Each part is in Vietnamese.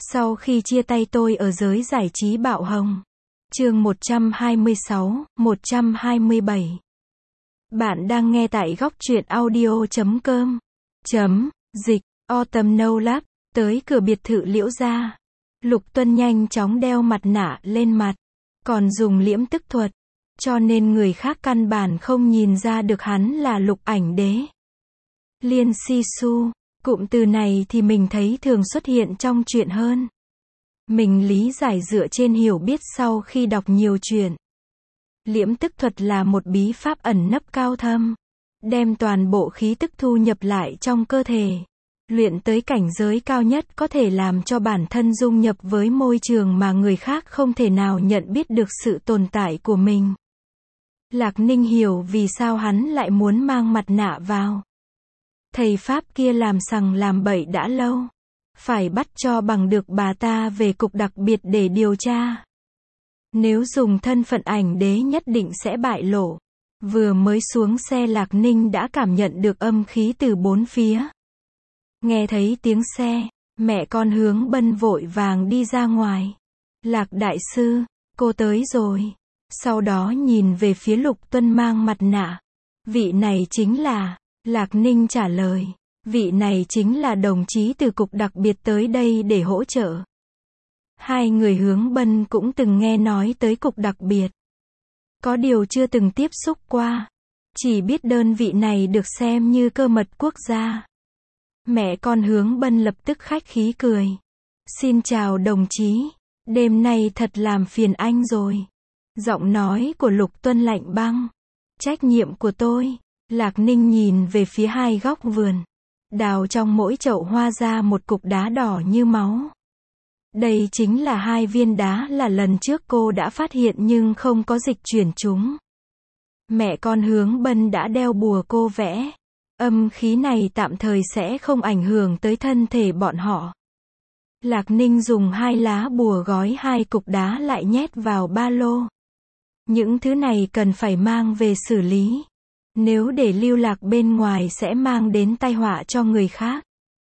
Sau khi chia tay tôi ở giới giải trí bạo hồng. Chương 126, 127. Bạn đang nghe tại góc truyện audio.com. Dịch, Autumn No Lab, tới cửa biệt thự Liễu gia. Lục Tuân nhanh chóng đeo mặt nạ lên mặt, còn dùng liễm tức thuật, cho nên người khác căn bản không nhìn ra được hắn là Lục Ảnh Đế. Liên si su, cụm từ này thì mình thấy thường xuất hiện trong truyện hơn. Mình lý giải dựa trên hiểu biết sau khi đọc nhiều truyện. Liễm tức thuật là một bí pháp ẩn nấp cao thâm, đem toàn bộ khí tức thu nhập lại trong cơ thể. Luyện tới cảnh giới cao nhất có thể làm cho bản thân dung nhập với môi trường mà người khác không thể nào nhận biết được sự tồn tại của mình. Lạc Ninh hiểu vì sao hắn lại muốn mang mặt nạ vào. Thầy Pháp kia làm sằng làm bậy đã lâu. Phải bắt cho bằng được bà ta về cục đặc biệt để điều tra. Nếu dùng thân phận ảnh đế nhất định sẽ bại lộ. Vừa mới xuống xe Lạc Ninh đã cảm nhận được âm khí từ bốn phía. Nghe thấy tiếng xe, mẹ con Hướng Bân vội vàng đi ra ngoài. Lạc đại sư, cô tới rồi. Sau đó nhìn về phía Lục Tuân mang mặt nạ. Vị này chính là, Lạc Ninh trả lời. Vị này chính là đồng chí từ cục đặc biệt tới đây để hỗ trợ. Hai người Hướng Bân cũng từng nghe nói tới cục đặc biệt. Có điều chưa từng tiếp xúc qua. Chỉ biết đơn vị này được xem như cơ mật quốc gia. Mẹ con Hướng Bân lập tức khách khí cười. Xin chào đồng chí. Đêm nay thật làm phiền anh rồi. Giọng nói của Lục Tuân lạnh băng. Trách nhiệm của tôi. Lạc Ninh nhìn về phía hai góc vườn. Đào trong mỗi chậu hoa ra một cục đá đỏ như máu. Đây chính là hai viên đá là lần trước cô đã phát hiện nhưng không có dịch chuyển chúng. Mẹ con Hướng Bân đã đeo bùa cô vẽ. Âm khí này tạm thời sẽ không ảnh hưởng tới thân thể bọn họ. Lạc Ninh dùng hai lá bùa gói hai cục đá lại nhét vào ba lô. Những thứ này cần phải mang về xử lý. Nếu để lưu lạc bên ngoài sẽ mang đến tai họa cho người khác.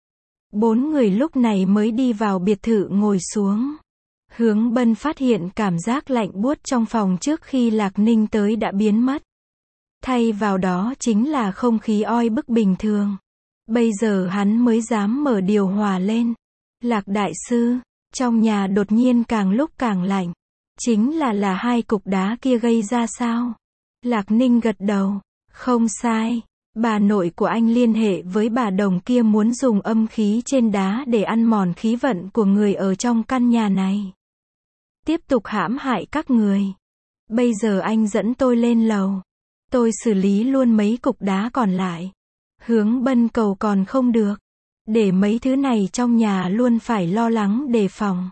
Bốn người lúc này mới đi vào biệt thự ngồi xuống. Hướng Bân phát hiện cảm giác lạnh buốt trong phòng trước khi Lạc Ninh tới đã biến mất. Thay vào đó chính là không khí oi bức bình thường. Bây giờ hắn mới dám mở điều hòa lên. Lạc đại sư, trong nhà đột nhiên càng lúc càng lạnh. Chính là hai cục đá kia gây ra sao? Lạc Ninh gật đầu. Không sai, bà nội của anh liên hệ với bà đồng kia muốn dùng âm khí trên đá để ăn mòn khí vận của người ở trong căn nhà này. Tiếp tục hãm hại các người. Bây giờ anh dẫn tôi lên lầu. Tôi xử lý luôn mấy cục đá còn lại. Hướng Bân cầu còn không được. Để mấy thứ này trong nhà luôn phải lo lắng đề phòng.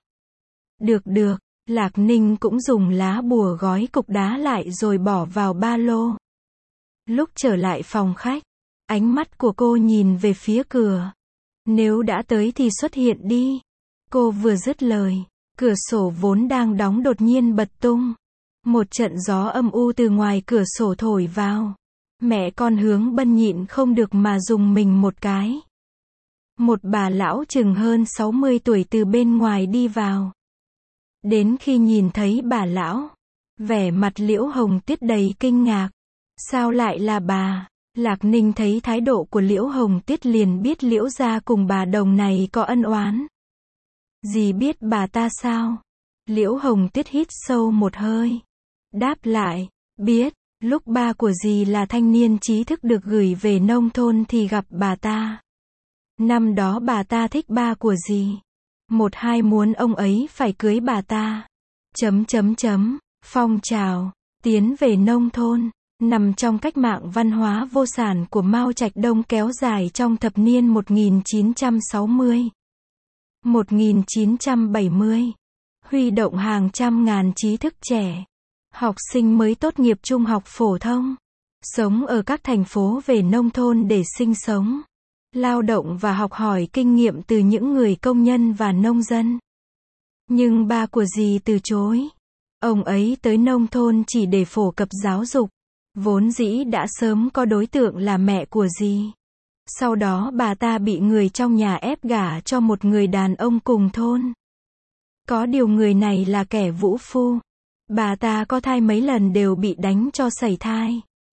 Được, Lạc Ninh cũng dùng lá bùa gói cục đá lại rồi bỏ vào ba lô. Lúc trở lại phòng khách, ánh mắt của cô nhìn về phía cửa. Nếu đã tới thì xuất hiện đi. Cô vừa dứt lời, cửa sổ vốn đang đóng đột nhiên bật tung. Một trận gió âm u từ ngoài cửa sổ thổi vào. Mẹ con Hướng Bân nhịn không được mà dùng mình một cái. Một bà lão chừng hơn 60 tuổi từ bên ngoài đi vào. Đến khi nhìn thấy bà lão, vẻ mặt Liễu Hồng Tuyết đầy kinh ngạc. Sao lại là bà? Lạc Ninh thấy thái độ của Liễu Hồng Tuyết liền biết Liễu gia cùng bà đồng này có ân oán. Dì biết bà ta sao? Liễu Hồng Tuyết hít sâu một hơi. Đáp lại, biết, lúc ba của dì là thanh niên trí thức được gửi về nông thôn thì gặp bà ta. Năm đó bà ta thích ba của dì. Một hai muốn ông ấy phải cưới bà ta. Phong trào, tiến về nông thôn. Nằm trong cách mạng văn hóa vô sản của Mao Trạch Đông kéo dài trong thập niên 1960, 1970, huy động hàng trăm ngàn trí thức trẻ, học sinh mới tốt nghiệp trung học phổ thông, sống ở các thành phố về nông thôn để sinh sống, lao động và học hỏi kinh nghiệm từ những người công nhân và nông dân. Nhưng ba của dì từ chối. Ông ấy tới nông thôn chỉ để phổ cập giáo dục. Vốn dĩ đã sớm có đối tượng là mẹ của dì. Sau đó bà ta bị người trong nhà ép gả cho một người đàn ông cùng thôn. Có điều người này là kẻ vũ phu. Bà ta có thai mấy lần đều bị đánh cho sảy thai.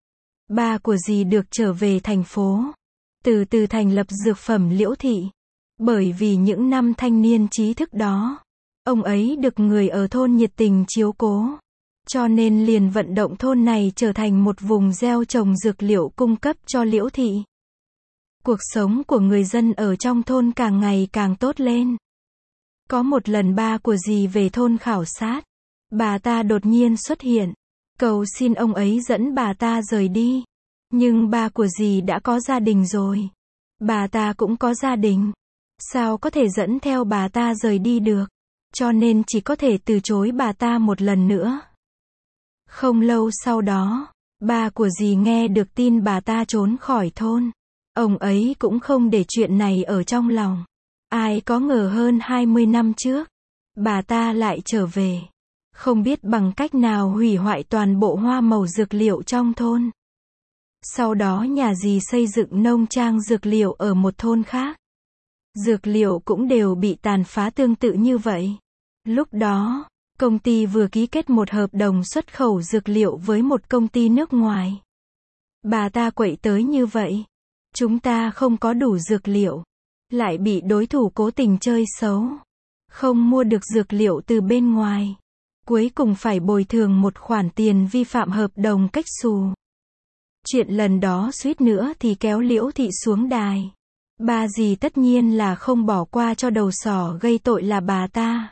Ba của dì được trở về thành phố. Từ từ thành lập dược phẩm Liễu Thị. Bởi vì những năm thanh niên trí thức đó, ông ấy được người ở thôn nhiệt tình chiếu cố. Cho nên liền vận động thôn này trở thành một vùng gieo trồng dược liệu cung cấp cho Liễu Thị. Cuộc sống của người dân ở trong thôn càng ngày càng tốt lên. Có một lần ba của dì về thôn khảo sát. Bà ta đột nhiên xuất hiện, cầu xin ông ấy dẫn bà ta rời đi. Nhưng ba của dì đã có gia đình rồi. Bà ta cũng có gia đình. Sao có thể dẫn theo bà ta rời đi được? Cho nên chỉ có thể từ chối bà ta một lần nữa. Không lâu sau đó, ba của dì nghe được tin bà ta trốn khỏi thôn. Ông ấy cũng không để chuyện này ở trong lòng. Ai có ngờ hơn 20 năm trước, bà ta lại trở về. Không biết bằng cách nào hủy hoại toàn bộ hoa màu dược liệu trong thôn. Sau đó nhà dì xây dựng nông trang dược liệu ở một thôn khác. Dược liệu cũng đều bị tàn phá tương tự như vậy. Lúc đó, công ty vừa ký kết một hợp đồng xuất khẩu dược liệu với một công ty nước ngoài. Bà ta quậy tới như vậy. Chúng ta không có đủ dược liệu. Lại bị đối thủ cố tình chơi xấu. Không mua được dược liệu từ bên ngoài. Cuối cùng phải bồi thường một khoản tiền vi phạm hợp đồng cách xù. Chuyện lần đó suýt nữa thì kéo Liễu Thị xuống đài. Ba dì tất nhiên là không bỏ qua cho đầu sỏ gây tội là bà ta.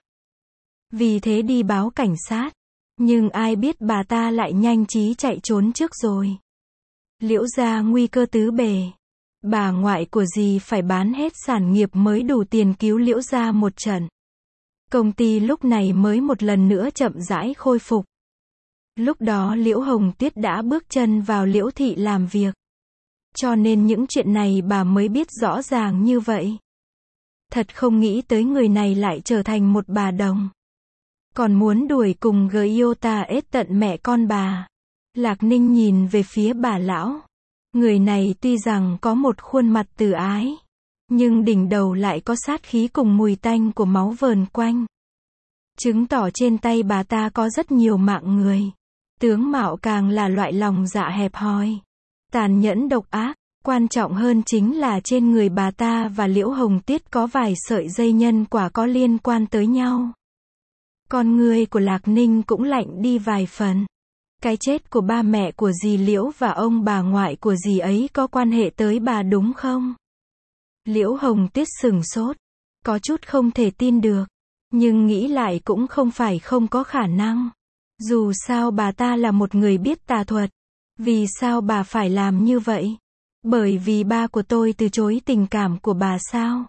Vì thế đi báo cảnh sát. Nhưng ai biết bà ta lại nhanh trí chạy trốn trước rồi. Liễu gia nguy cơ tứ bề. Bà ngoại của dì phải bán hết sản nghiệp mới đủ tiền cứu Liễu gia một trận. Công ty lúc này mới một lần nữa chậm rãi khôi phục. Lúc đó Liễu Hồng Tuyết đã bước chân vào Liễu Thị làm việc. Cho nên những chuyện này bà mới biết rõ ràng như vậy. Thật không nghĩ tới người này lại trở thành một bà đồng. Còn muốn đuổi cùng Giota ết tận mẹ con bà. Lạc Ninh nhìn về phía bà lão. Người này tuy rằng có một khuôn mặt từ ái. Nhưng đỉnh đầu lại có sát khí cùng mùi tanh của máu vờn quanh. Chứng tỏ trên tay bà ta có rất nhiều mạng người. Tướng mạo càng là loại lòng dạ hẹp hòi. Tàn nhẫn độc ác. Quan trọng hơn chính là trên người bà ta và Liễu Hồng Tuyết có vài sợi dây nhân quả có liên quan tới nhau. Con người của Lạc Ninh cũng lạnh đi vài phần. Cái chết của ba mẹ của dì Liễu và ông bà ngoại của dì ấy có quan hệ tới bà đúng không? Liễu Hồng Tuyết sửng sốt. Có chút không thể tin được. Nhưng nghĩ lại cũng không phải không có khả năng. Dù sao bà ta là một người biết tà thuật. Vì sao bà phải làm như vậy? Bởi vì ba của tôi từ chối tình cảm của bà sao?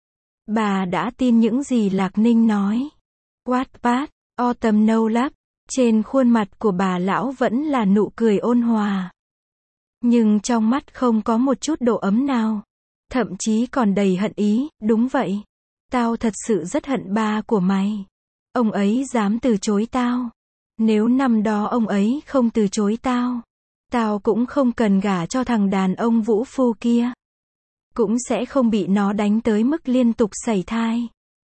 Bà đã tin những gì Lạc Ninh nói. Wattpad, Autumn No Love. Trên khuôn mặt của bà lão vẫn là nụ cười ôn hòa. Nhưng trong mắt không có một chút độ ấm nào. Thậm chí còn đầy hận ý. Đúng vậy. Tao thật sự rất hận ba của mày. Ông ấy dám từ chối tao. Nếu năm đó ông ấy không từ chối tao, tao cũng không cần gả cho thằng đàn ông vũ phu kia. Cũng sẽ không bị nó đánh tới mức liên tục sảy thai.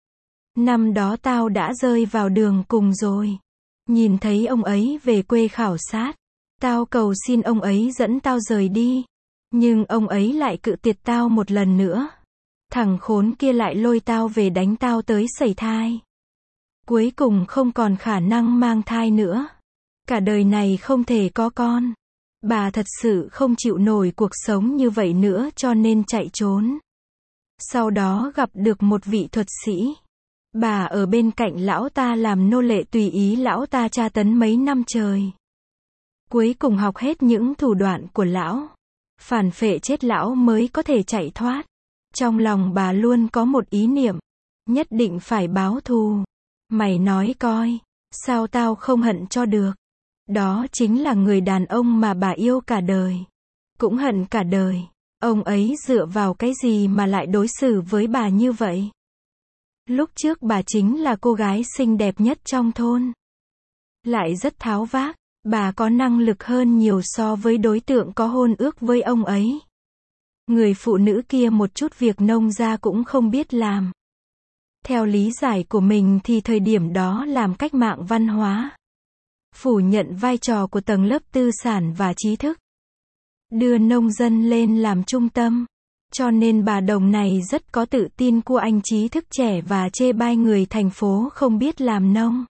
Năm đó tao đã rơi vào đường cùng rồi. Nhìn thấy ông ấy về quê khảo sát. Tao cầu xin ông ấy dẫn tao rời đi. Nhưng ông ấy lại cự tuyệt tao một lần nữa. Thằng khốn kia lại lôi tao về đánh tao tới sảy thai. Cuối cùng không còn khả năng mang thai nữa. Cả đời này không thể có con. Bà thật sự không chịu nổi cuộc sống như vậy nữa cho nên chạy trốn. Sau đó gặp được một vị thuật sĩ. Bà ở bên cạnh lão ta làm nô lệ tùy ý lão ta tra tấn mấy năm trời. Cuối cùng học hết những thủ đoạn của lão. Phản phệ chết lão mới có thể chạy thoát. Trong lòng bà luôn có một ý niệm. Nhất định phải báo thù. Mày nói coi. Sao tao không hận cho được. Đó chính là người đàn ông mà bà yêu cả đời. Cũng hận cả đời. Ông ấy dựa vào cái gì mà lại đối xử với bà như vậy? Lúc trước bà chính là cô gái xinh đẹp nhất trong thôn. Lại rất tháo vát. Bà có năng lực hơn nhiều so với đối tượng có hôn ước với ông ấy. Người phụ nữ kia một chút việc nông gia cũng không biết làm. Theo lý giải của mình thì thời điểm đó làm cách mạng văn hóa, phủ nhận vai trò của tầng lớp tư sản và trí thức, đưa nông dân lên làm trung tâm. Cho nên bà Đồng này rất có tự tin cua anh trí thức trẻ và chê bai người thành phố không biết làm nông.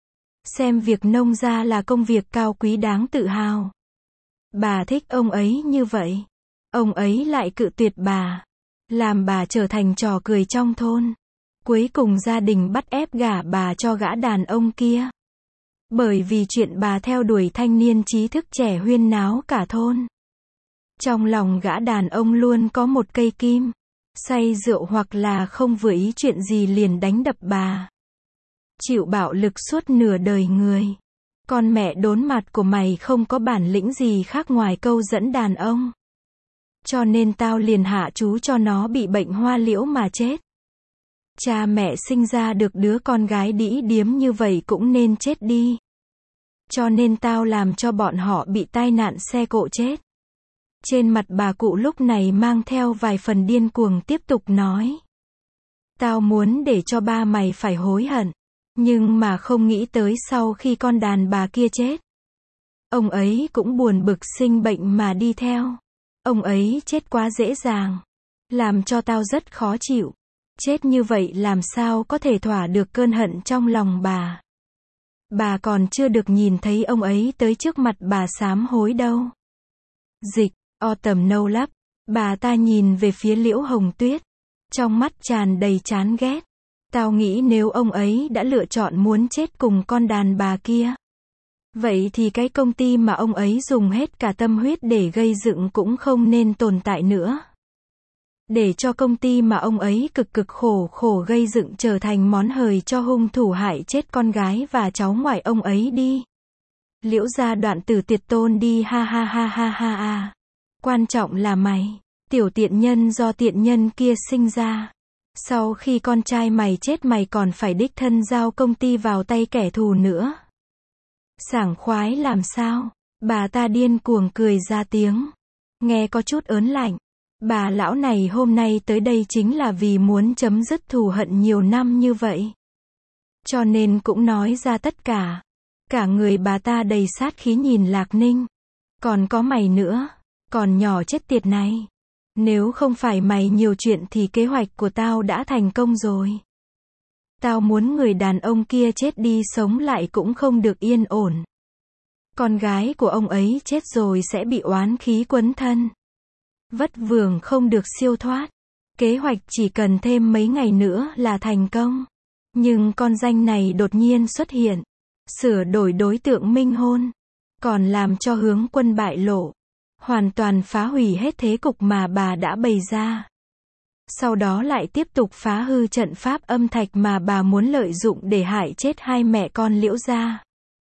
Xem việc nông ra là công việc cao quý đáng tự hào. Bà thích ông ấy như vậy. Ông ấy lại cự tuyệt bà, làm bà trở thành trò cười trong thôn. Cuối cùng gia đình bắt ép gả bà cho gã đàn ông kia. Bởi vì chuyện bà theo đuổi thanh niên trí thức trẻ huyên náo cả thôn. Trong lòng gã đàn ông luôn có một cây kim. Say rượu hoặc là không vừa ý chuyện gì liền đánh đập bà. Chịu bạo lực suốt nửa đời người. Con mẹ đốn mặt của mày không có bản lĩnh gì khác ngoài câu dẫn đàn ông. Cho nên tao liền hạ chú cho nó bị bệnh hoa liễu mà chết. Cha mẹ sinh ra được đứa con gái đĩ điếm như vậy cũng nên chết đi. Cho nên tao làm cho bọn họ bị tai nạn xe cộ chết. Trên mặt bà cụ lúc này mang theo vài phần điên cuồng tiếp tục nói. Tao muốn để cho ba mày phải hối hận. Nhưng mà không nghĩ tới sau khi con đàn bà kia chết. Ông ấy cũng buồn bực sinh bệnh mà đi theo. Ông ấy chết quá dễ dàng. Làm cho tao rất khó chịu. Chết như vậy làm sao có thể thỏa được cơn hận trong lòng bà. Bà còn chưa được nhìn thấy ông ấy tới trước mặt bà sám hối đâu. Dịch, Autumn nâu lắp. Bà ta nhìn về phía Liễu Hồng Tuyết. Trong mắt tràn đầy chán ghét. Tao nghĩ nếu ông ấy đã lựa chọn muốn chết cùng con đàn bà kia. Vậy thì cái công ty mà ông ấy dùng hết cả tâm huyết để gây dựng cũng không nên tồn tại nữa. Để cho công ty mà ông ấy cực khổ gây dựng trở thành món hời cho hung thủ hại chết con gái và cháu ngoại ông ấy đi. Liễu gia đoạn tử tiệt tôn đi ha ha ha ha ha ha. Quan trọng là mày, tiểu tiện nhân do tiện nhân kia sinh ra. Sau khi con trai mày chết mày còn phải đích thân giao công ty vào tay kẻ thù nữa. Sảng khoái làm sao? Bà ta điên cuồng cười ra tiếng. Nghe có chút ớn lạnh. Bà lão này hôm nay tới đây chính là vì muốn chấm dứt thù hận nhiều năm như vậy. Cho nên cũng nói ra tất cả. Cả người bà ta đầy sát khí nhìn Lạc Ninh. Còn có mày nữa. Còn nhỏ chết tiệt này. Nếu không phải mày nhiều chuyện thì kế hoạch của tao đã thành công rồi. Tao muốn người đàn ông kia chết đi sống lại cũng không được yên ổn. Con gái của ông ấy chết rồi sẽ bị oán khí quấn thân. Vất vưởng không được siêu thoát. Kế hoạch chỉ cần thêm mấy ngày nữa là thành công. Nhưng con danh này đột nhiên xuất hiện. Sửa đổi đối tượng minh hôn. Còn làm cho Hướng Quân bại lộ. Hoàn toàn phá hủy hết thế cục mà bà đã bày ra. Sau đó lại tiếp tục phá hư trận pháp âm thạch mà bà muốn lợi dụng để hại chết hai mẹ con Liễu gia.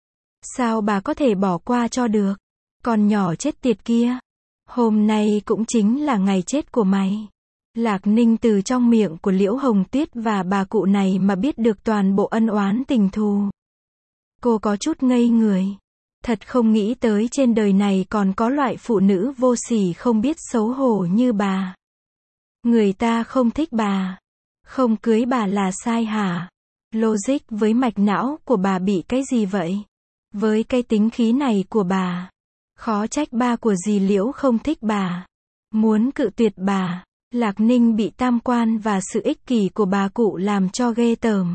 Sao bà có thể bỏ qua cho được? Con nhỏ chết tiệt kia. Hôm nay cũng chính là ngày chết của mày. Lạc Ninh từ trong miệng của Liễu Hồng Tuyết và bà cụ này mà biết được toàn bộ ân oán tình thù. Cô có chút ngây người. Thật không nghĩ tới trên đời này còn có loại phụ nữ vô sỉ không biết xấu hổ như bà. Người ta không thích bà. Không cưới bà là sai hả? Logic với mạch não của bà bị cái gì vậy? Với cái tính khí này của bà. Khó trách ba của dì Liễu không thích bà. Muốn cự tuyệt bà. Lạc Ninh bị tam quan và sự ích kỷ của bà cụ làm cho ghê tởm.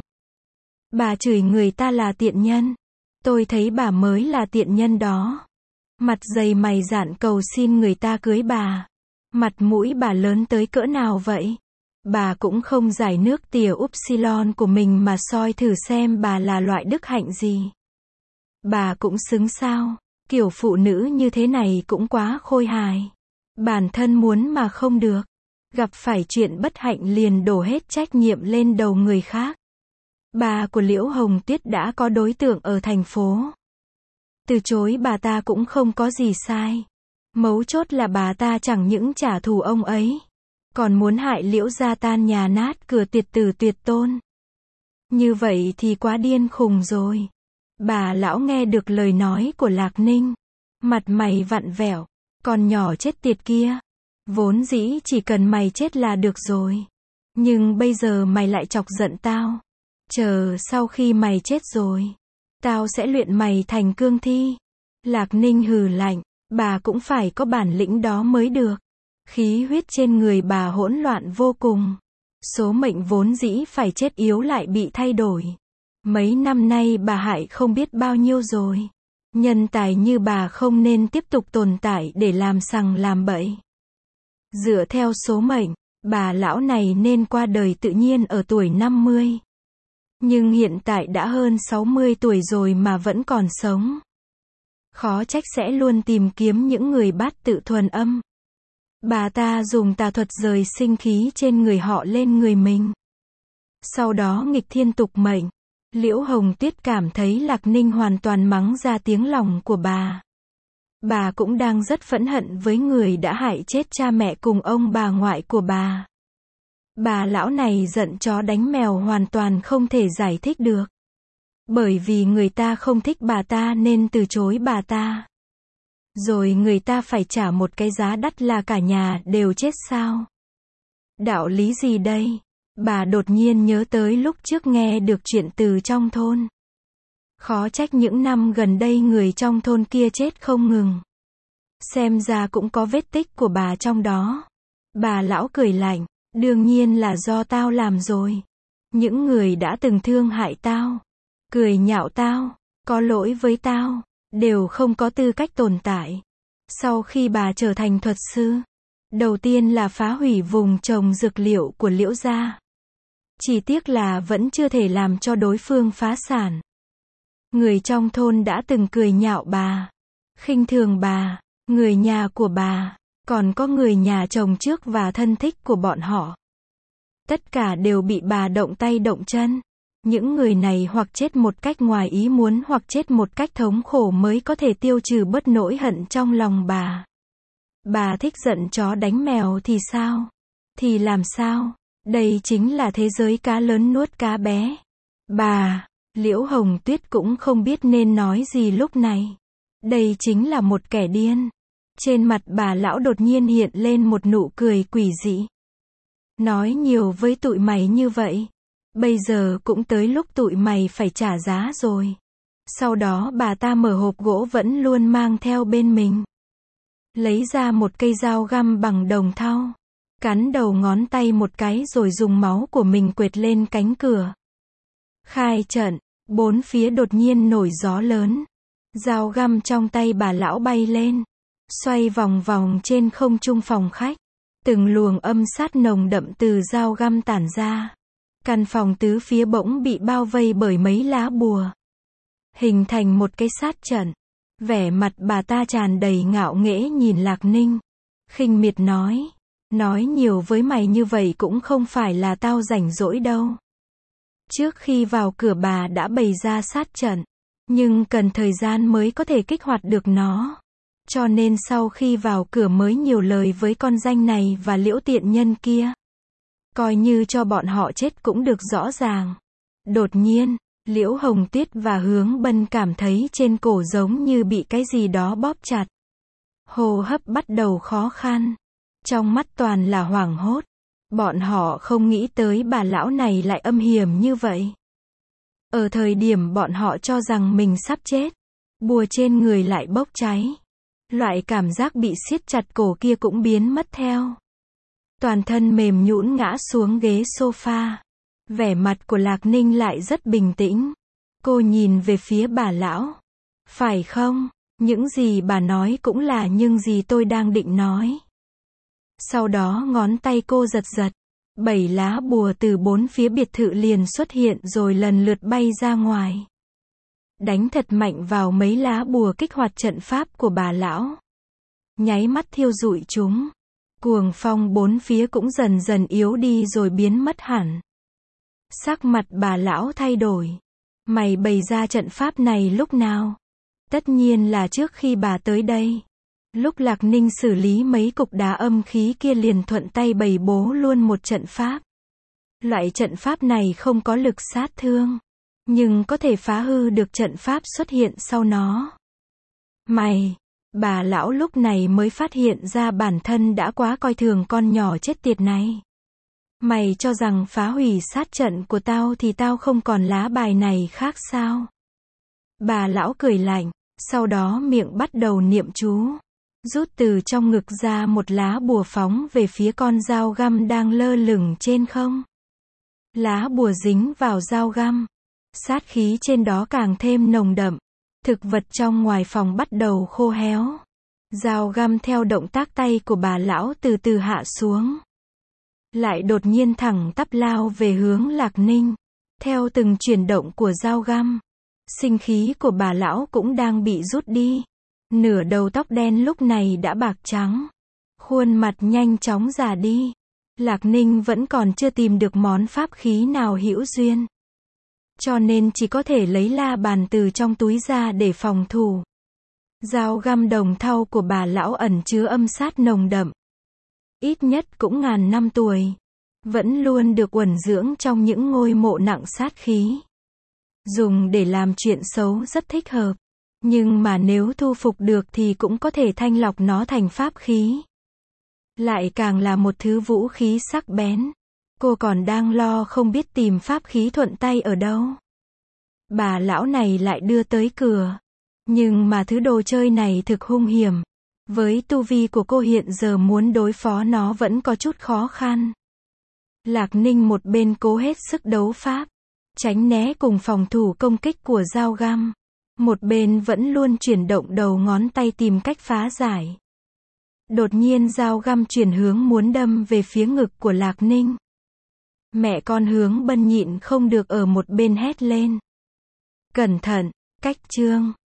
Bà chửi người ta là tiện nhân. Tôi thấy bà mới là tiện nhân đó. Mặt dày mày dạn cầu xin người ta cưới bà. Mặt mũi bà lớn tới cỡ nào vậy? Bà cũng không giải nước tỉa upsilon của mình mà soi thử xem bà là loại đức hạnh gì. Bà cũng xứng sao? Kiểu phụ nữ như thế này cũng quá khôi hài. Bản thân muốn mà không được. Gặp phải chuyện bất hạnh liền đổ hết trách nhiệm lên đầu người khác. Bà của Liễu Hồng Tuyết đã có đối tượng ở thành phố. Từ chối bà ta cũng không có gì sai. Mấu chốt là bà ta chẳng những trả thù ông ấy. Còn muốn hại Liễu gia tan nhà nát cửa tiệt tử tuyệt tôn. Như vậy thì quá điên khùng rồi. Bà lão nghe được lời nói của Lạc Ninh. Mặt mày vặn vẹo. Con nhỏ chết tiệt kia. Vốn dĩ chỉ cần mày chết là được rồi. Nhưng bây giờ mày lại chọc giận tao. Chờ sau khi mày chết rồi, tao sẽ luyện mày thành cương thi. Lạc Ninh hừ lạnh, bà cũng phải có bản lĩnh đó mới được. Khí huyết trên người bà hỗn loạn vô cùng. Số mệnh vốn dĩ phải chết yếu lại bị thay đổi. Mấy năm nay bà hại không biết bao nhiêu rồi. Nhân tài như bà không nên tiếp tục tồn tại để làm sằng làm bậy. Dựa theo số mệnh, bà lão này nên qua đời tự nhiên ở tuổi 50. Nhưng hiện tại đã hơn 60 tuổi rồi mà vẫn còn sống. Khó trách sẽ luôn tìm kiếm những người bát tự thuần âm. Bà ta dùng tà thuật rời sinh khí trên người họ lên người mình. Sau đó nghịch thiên tục mệnh. Liễu Hồng Tuyết cảm thấy Lạc Ninh hoàn toàn mắng ra tiếng lòng của bà. Bà cũng đang rất phẫn hận với người đã hại chết cha mẹ cùng ông bà ngoại của bà. Bà lão này giận chó đánh mèo hoàn toàn không thể giải thích được. Bởi vì người ta không thích bà ta nên từ chối bà ta. Rồi người ta phải trả một cái giá đắt là cả nhà đều chết sao? Đạo lý gì đây? Bà đột nhiên nhớ tới lúc trước nghe được chuyện từ trong thôn. Khó trách những năm gần đây người trong thôn kia chết không ngừng. Xem ra cũng có vết tích của bà trong đó. Bà lão cười lạnh, đương nhiên là do tao làm rồi. Những người đã từng thương hại tao, cười nhạo tao, có lỗi với tao, đều không có tư cách tồn tại. Sau khi bà trở thành thuật sư, đầu tiên là phá hủy vùng trồng dược liệu của Liễu gia. Chỉ tiếc là vẫn chưa thể làm cho đối phương phá sản. Người trong thôn đã từng cười nhạo bà, khinh thường bà, người nhà của bà, còn có người nhà chồng trước và thân thích của bọn họ. Tất cả đều bị bà động tay động chân. Những người này hoặc chết một cách ngoài ý muốn hoặc chết một cách thống khổ mới có thể tiêu trừ bớt nỗi hận trong lòng bà. Bà thích giận chó đánh mèo thì sao? Thì làm sao? Đây chính là thế giới cá lớn nuốt cá bé. Bà, Liễu Hồng Tuyết cũng không biết nên nói gì lúc này. Đây chính là một kẻ điên. Trên mặt bà lão đột nhiên hiện lên một nụ cười quỷ dị. Nói nhiều với tụi mày như vậy. Bây giờ cũng tới lúc tụi mày phải trả giá rồi. Sau đó bà ta mở hộp gỗ vẫn luôn mang theo bên mình. Lấy ra một cây dao găm bằng đồng thau. Cắn đầu ngón tay một cái rồi dùng máu của mình quệt lên cánh cửa. Khai trận, bốn phía đột nhiên nổi gió lớn. Dao găm trong tay bà lão bay lên. Xoay vòng vòng trên không trung phòng khách. Từng luồng âm sát nồng đậm từ dao găm tản ra. Căn phòng tứ phía bỗng bị bao vây bởi mấy lá bùa. Hình thành một cái sát trận. Vẻ mặt bà ta tràn đầy ngạo nghễ nhìn Lạc Ninh. Khinh miệt nói. Nói nhiều với mày như vậy cũng không phải là tao rảnh rỗi đâu. Trước khi vào cửa bà đã bày ra sát trận. Nhưng cần thời gian mới có thể kích hoạt được nó. Cho nên sau khi vào cửa mới nhiều lời với con danh này và Liễu tiện nhân kia. Coi như cho bọn họ chết cũng được rõ ràng. Đột nhiên, Liễu Hồng Tuyết và Hướng Bân cảm thấy trên cổ giống như bị cái gì đó bóp chặt. Hô hấp bắt đầu khó khăn. Trong mắt toàn là hoảng hốt. Bọn họ không nghĩ tới bà lão này lại âm hiểm như vậy. Ở thời điểm bọn họ cho rằng mình sắp chết, bùa trên người lại bốc cháy. Loại cảm giác bị siết chặt cổ kia cũng biến mất theo. Toàn thân mềm nhũn ngã xuống ghế sofa. Vẻ mặt của Lạc Ninh lại rất bình tĩnh. Cô nhìn về phía bà lão. Phải không? Những gì bà nói cũng là những gì tôi đang định nói. Sau đó ngón tay cô giật giật. 7 lá bùa từ bốn phía biệt thự liền xuất hiện rồi lần lượt bay ra ngoài. Đánh thật mạnh vào mấy lá bùa kích hoạt trận pháp của bà lão. Nháy mắt thiêu rụi chúng. Cuồng phong bốn phía cũng dần dần yếu đi rồi biến mất hẳn. Sắc mặt bà lão thay đổi. Mày bày ra trận pháp này lúc nào? Tất nhiên là trước khi bà tới đây. Lúc Lạc Ninh xử lý mấy cục đá âm khí kia liền thuận tay bày bố luôn một trận pháp. Loại trận pháp này không có lực sát thương. Nhưng có thể phá hư được trận pháp xuất hiện sau nó. Mày! Bà lão lúc này mới phát hiện ra bản thân đã quá coi thường con nhỏ chết tiệt này. Mày cho rằng phá hủy sát trận của tao thì tao không còn lá bài này khác sao? Bà lão cười lạnh, sau đó miệng bắt đầu niệm chú. Rút từ trong ngực ra một lá bùa phóng về phía con dao găm đang lơ lửng trên không. Lá bùa dính vào dao găm. Sát khí trên đó càng thêm nồng đậm. Thực vật trong ngoài phòng bắt đầu khô héo. Dao găm theo động tác tay của bà lão từ từ hạ xuống. Lại đột nhiên thẳng tắp lao về hướng Lạc Ninh. Theo từng chuyển động của dao găm, sinh khí của bà lão cũng đang bị rút đi. Nửa đầu tóc đen lúc này đã bạc trắng. Khuôn mặt nhanh chóng già đi. Lạc Ninh vẫn còn chưa tìm được món pháp khí nào hữu duyên. Cho nên chỉ có thể lấy la bàn từ trong túi ra để phòng thủ. Dao găm đồng thau của bà lão ẩn chứa âm sát nồng đậm. Ít nhất cũng ngàn năm tuổi. Vẫn luôn được uẩn dưỡng trong những ngôi mộ nặng sát khí. Dùng để làm chuyện xấu rất thích hợp. Nhưng mà nếu thu phục được thì cũng có thể thanh lọc nó thành pháp khí. Lại càng là một thứ vũ khí sắc bén. Cô còn đang lo không biết tìm pháp khí thuận tay ở đâu. Bà lão này lại đưa tới cửa. Nhưng mà thứ đồ chơi này thực hung hiểm. Với tu vi của cô hiện giờ muốn đối phó nó vẫn có chút khó khăn. Lạc Ninh một bên cố hết sức đấu pháp, tránh né cùng phòng thủ công kích của dao găm. Một bên vẫn luôn chuyển động đầu ngón tay tìm cách phá giải. Đột nhiên dao găm chuyển hướng muốn đâm về phía ngực của Lạc Ninh. Mẹ con Hướng Bân nhịn không được ở một bên hét lên. Cẩn thận, cách chương.